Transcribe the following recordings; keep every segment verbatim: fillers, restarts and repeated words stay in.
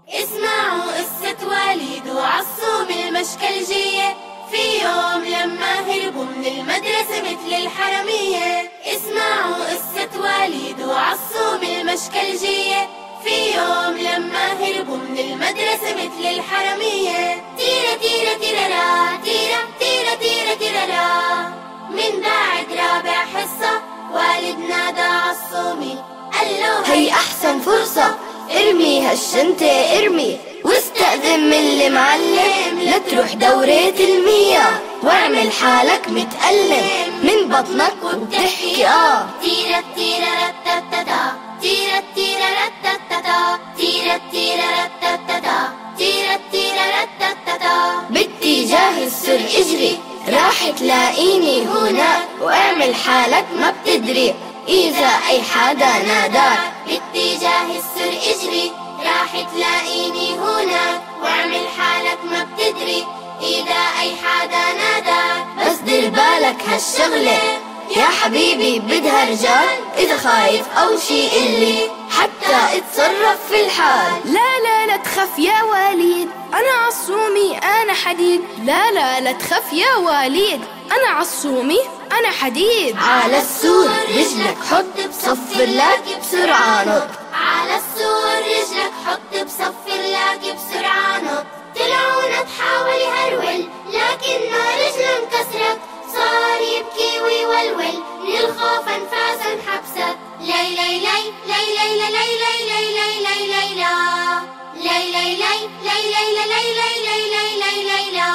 اسمعوا قصة وليد وعصوم المشكلجية، في يوم لما هربوا من المدرسة مثل الحرامية. اسمعوا قصة وليد وعصوم المشكلجية، في يوم لما هربوا من المدرسة مثل الحرامية. تيرا تيرا تيرا تيرا تيرا تيرا تيرا. من بعد رابع حصة والد نادى عصومي قال له هي أحسن فرصة، ارمي هالشنطة ارمي، واستأذن من المعلم لا تروح دورة المياه، واعمل حالك متألم من بطنك وبتحكي اه. تيرا تيرا رتتتا تيرا تيرا رتتتا تيرا تيرا رتتتا تيرا تيرا رتتتا. باتجاه السر اجري راح تلاقيني هناك، واعمل حالك ما بتدري إذا أي حدا ناداك. باتجاه السر اجري راح تلاقيني هناك، واعمل حالك ما بتدري إذا أي حدا ناداك. بس دير بالك هالشغلة يا حبيبي بدها رجال، إذا خايف أو شي قلي حتى اتصرف في الحال. لا لا لا تخاف يا وليد، أنا عصومي أنا حديد. لا لا لا تخاف يا وليد، أنا عصومي أنا حديد. على السور رجلك حط بصفر لاقي بسرعة نط، على السور رجلك حط بصفر لاقي بسرعة نط. طلعونا تحاول يهرول لكنه رجله انكسرت، صار يبكي ويولول من الخوف انفاسه انحبست. لي لي لي لي لي لي لي لي لي لي لي لا لي لي لي لي لي لي لي لي لي لي لا.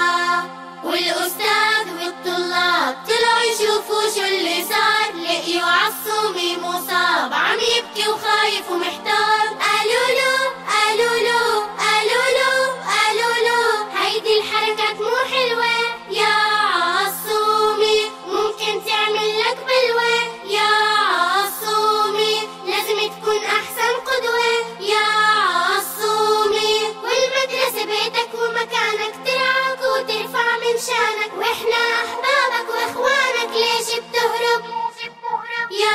والأستاذ والطلاب طلعوا يشوفوا شو اللي صار، لقيوا عصومي مصاب عم يبكي وخايف ومحتار. قالوا له قالوا له قالوا له قالوا له هيدي الحركات مو حلوة يا عصومي، ممكن تعمل لك بلوى يا عصومي، لازم تكون أحسن قدوة يا عصومي. والمدرسة بيتك ومكانك، ترعاك وترفع من شانك، واحنا أحبابك وإخوانك، ليش بتهرب يا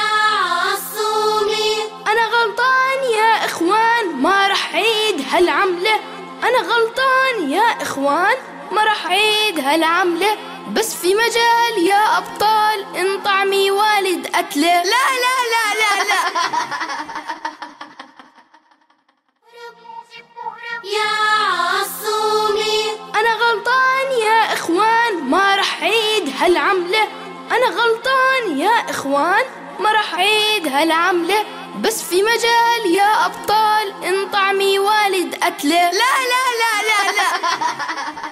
عصومي؟ أنا غلطان يا إخوان ما رح عيد هالعملة، أنا غلطان يا إخوان ما رح عيد هالعملة. بس في مجال يا أبطال إن طعمي والد قتله. لا لا لا لا لا يا عصومي أنا غلطان يا إخوان ما رح عيد هالعملة، أنا غلطان يا إخوان ما رح عيد هالعملة. بس في مجال يا أبطال إن طعمي والد قتله. لا لا لا لا لا